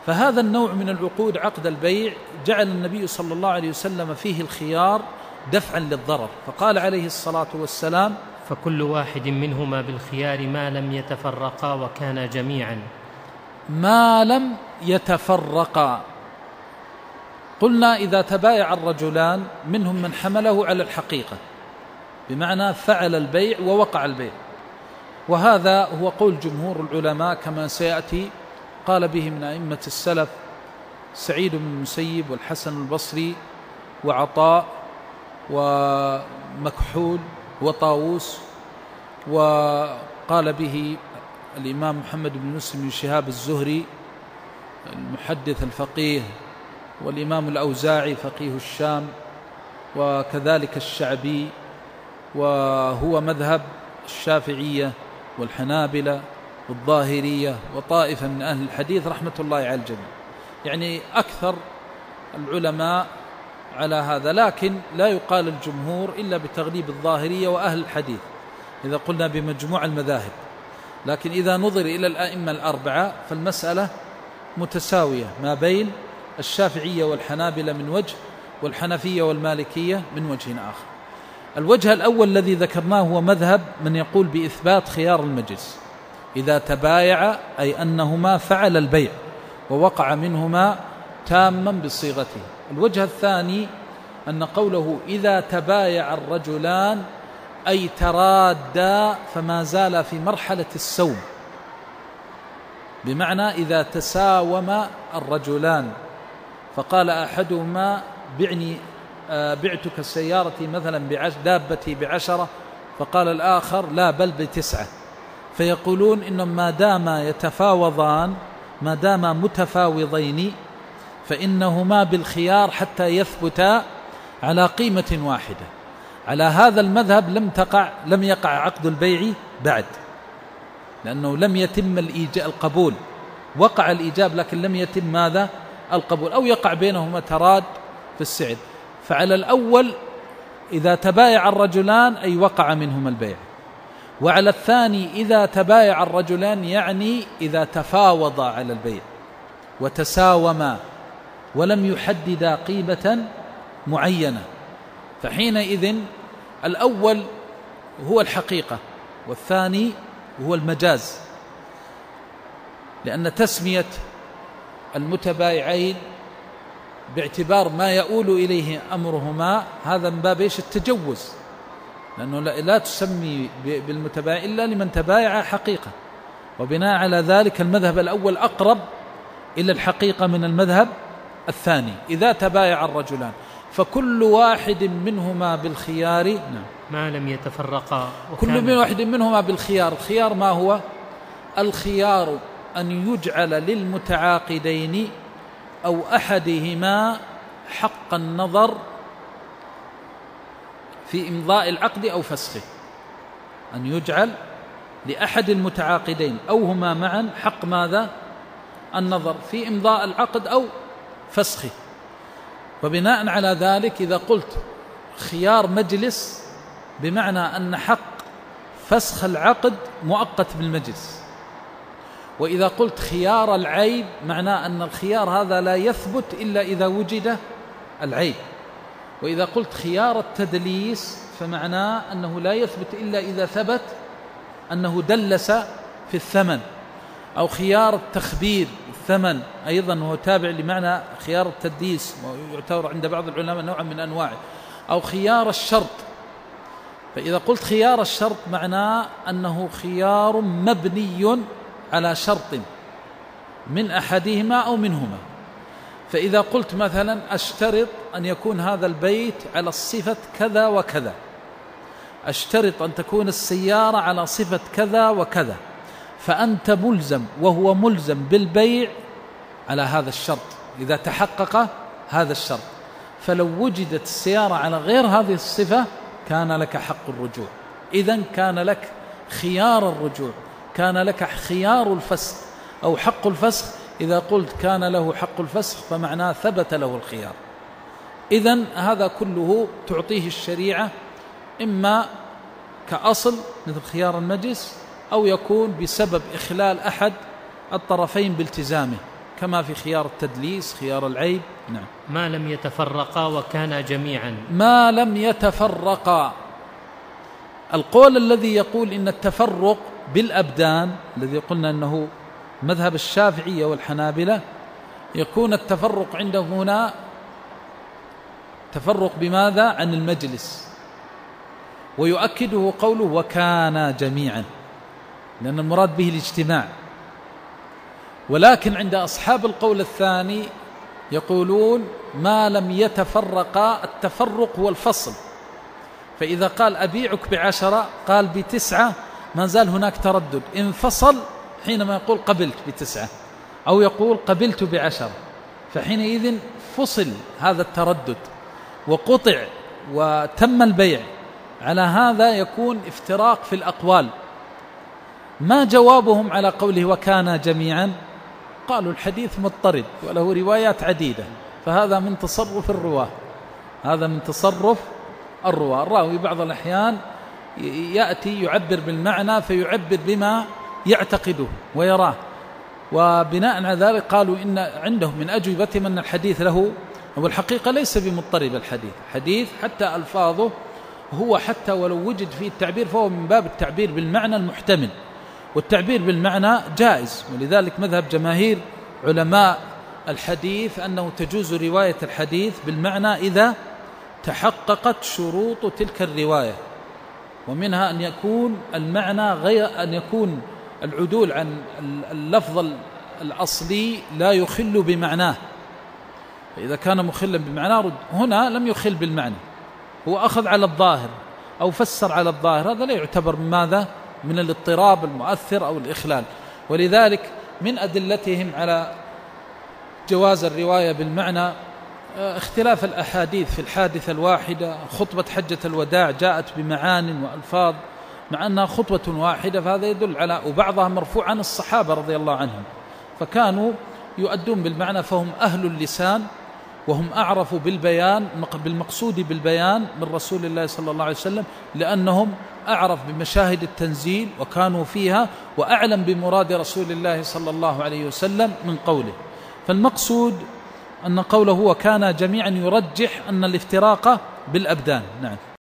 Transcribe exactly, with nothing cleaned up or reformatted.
فهذا النوع من العقود عقد البيع جعل النبي صلى الله عليه وسلم فيه الخيار دفعا للضرر، فقال عليه الصلاة والسلام: فكل واحد منهما بالخيار ما لم يتفرقا وكانا جميعا. ما لم يتفرقا، قلنا إذا تبايع الرجلان منهم من حمله على الحقيقة، بمعنى فعل البيع ووقع البيع، وهذا هو قول جمهور العلماء كما سيأتي. قال به من أئمة السلف سعيد بن المسيب والحسن البصري وعطاء ومكحول وطاووس، وقال به الإمام محمد بن مسلم بن شهاب الزهري المحدث الفقيه، والإمام الأوزاعي فقيه الشام، وكذلك الشعبي، وهو مذهب الشافعية والحنابلة والظاهرية وطائفة من أهل الحديث رحمة الله على الجميع، يعني أكثر العلماء على هذا، لكن لا يقال الجمهور إلا بتغليب الظاهرية وأهل الحديث إذا قلنا بمجموع المذاهب. لكن إذا نظر إلى الأئمة الأربعة فالمسألة متساوية ما بين الشافعية والحنابلة من وجه، والحنفية والمالكية من وجه آخر. الوجه الأول الذي ذكرناه هو مذهب من يقول بإثبات خيار المجلس إذا تبايع، أي أنهما فعل البيع ووقع منهما تاما بصيغته. الوجه الثاني أن قوله إذا تبايع الرجلان أي ترادا فما زال في مرحلة السوم، بمعنى إذا تساوم الرجلان فقال أحدهما بعني بعتك سيارتي مثلا بعشر، دابتي بعشرة، فقال الآخر لا بل بتسعة، فيقولون إنهم ما دام يتفاوضان ما دام متفاوضين فإنهما بالخيار حتى يثبتا على قيمة واحدة. على هذا المذهب لم تقع لم يقع عقد البيع بعد، لأنه لم يتم الإيجاب القبول، وقع الإيجاب لكن لم يتم ماذا؟ القبول، أو يقع بينهما تراد في السعر. فعلى الأول إذا تبايع الرجلان أي وقع منهما البيع، وعلى الثاني إذا تبايع الرجلان يعني إذا تفاوضا على البيع وتساوما ولم يحددا قيمة معينة، فحينئذ الأول هو الحقيقة والثاني هو المجاز، لأن تسمية المتبايعين باعتبار ما يؤول إليه أمرهما هذا من باب إيش؟ التجوز، لأنه لا تسمي بالمتبايع إلا لمن تبايع حقيقة، وبناء على ذلك المذهب الأول أقرب إلى الحقيقة من المذهب الثاني. إذا تبايع الرجلان فكل واحد منهما بالخيار نعم ما لم يتفرقا، كل من واحد منهما بالخيار. الخيار ما هو؟ الخيار أن يجعل للمتعاقدين أو أحدهما حق النظر في إمضاء العقد أو فسخه، أن يجعل لأحد المتعاقدين أو هما معا حق ماذا؟ النظر في إمضاء العقد أو فسخه. وبناء على ذلك إذا قلت خيار مجلس بمعنى أن حق فسخ العقد مؤقت بالمجلس، وإذا قلت خيار العيب معناه أن الخيار هذا لا يثبت إلا إذا وجد العيب، وإذا قلت خيار التدليس فمعناه أنه لا يثبت إلا إذا ثبت أنه دلس في الثمن، أو خيار التخبير الثمن أيضا هو تابع لمعنى خيار التدليس ويعتبر عند بعض العلماء نوعا من أنواعه، أو خيار الشرط. فإذا قلت خيار الشرط معناه أنه خيار مبني على شرط من أحدهما أو منهما. فإذا قلت مثلا أشترط أن يكون هذا البيت على الصفة كذا وكذا، أشترط أن تكون السيارة على صفة كذا وكذا، فأنت ملزم وهو ملزم بالبيع على هذا الشرط إذا تحقق هذا الشرط. فلو وجدت السيارة على غير هذه الصفة كان لك حق الرجوع، إذن كان لك خيار الرجوع، كان لك خيار الفسخ أو حق الفسخ. إذا قلت كان له حق الفسخ فمعناه ثبت له الخيار. إذن هذا كله تعطيه الشريعة إما كأصل مثل خيار المجلس، أو يكون بسبب إخلال أحد الطرفين بالتزامه، كما في خيار التدليس، خيار العيب. نعم. ما لم يتفرقا وكانا جميعا. ما لم يتفرقا، القول الذي يقول إن التفرق بالأبدان، الذي قلنا أنه مذهب الشافعية والحنابلة، يكون التفرق عنده هنا تفرق بماذا؟ عن المجلس، ويؤكده قوله وكان جميعا، لأن المراد به الاجتماع. ولكن عند أصحاب القول الثاني يقولون ما لم يتفرقا، التفرق هو الفصل، فإذا قال أبيعك بعشرة قال بتسعة ما زال هناك تردد، انفصل حينما يقول قبلت بتسعة أو يقول قبلت بعشرة، فحينئذ فصل هذا التردد وقطع وتم البيع. على هذا يكون افتراق في الأقوال. ما جوابهم على قوله وكان جميعا؟ قالوا الحديث مضطرد وله روايات عديدة، فهذا من تصرف الرواه، هذا من تصرف الرواه. الراوي بعض الأحيان يأتي يعبر بالمعنى فيعبر بما يعتقده ويراه، وبناء على ذلك قالوا إن عندهم من أجوبتهم أن الحديث له، والحقيقة ليس بمضطرب الحديث، حديث حتى ألفاظه هو حتى ولو وجد فيه التعبير فهو من باب التعبير بالمعنى المحتمل، والتعبير بالمعنى جائز. ولذلك مذهب جماهير علماء الحديث أنه تجوز رواية الحديث بالمعنى إذا تحققت شروط تلك الرواية، ومنها أن يكون المعنى غير، أن يكون العدول عن اللفظ الأصلي لا يخل بمعناه، فإذا كان مخلا بمعناه رد. هنا لم يخل بالمعنى، هو أخذ على الظاهر أو فسر على الظاهر، هذا لا يعتبر من ماذا؟ من الاضطراب المؤثر أو الإخلال. ولذلك من أدلتهم على جواز الرواية بالمعنى اختلاف الأحاديث في الحادثة الواحدة. خطبة حجة الوداع جاءت بمعان وألفاظ مع أنها خطبة واحدة، فهذا يدل على، وبعضها مرفوع عن الصحابة رضي الله عنهم، فكانوا يؤدون بالمعنى، فهم أهل اللسان وهم أعرفوا بالبيان، بالمقصود بالبيان من رسول الله صلى الله عليه وسلم، لأنهم أعرف بمشاهد التنزيل وكانوا فيها، وأعلم بمراد رسول الله صلى الله عليه وسلم من قوله. فالمقصود أن قوله وكان جميعا يرجح أن الافتراق بالأبدان. نعم.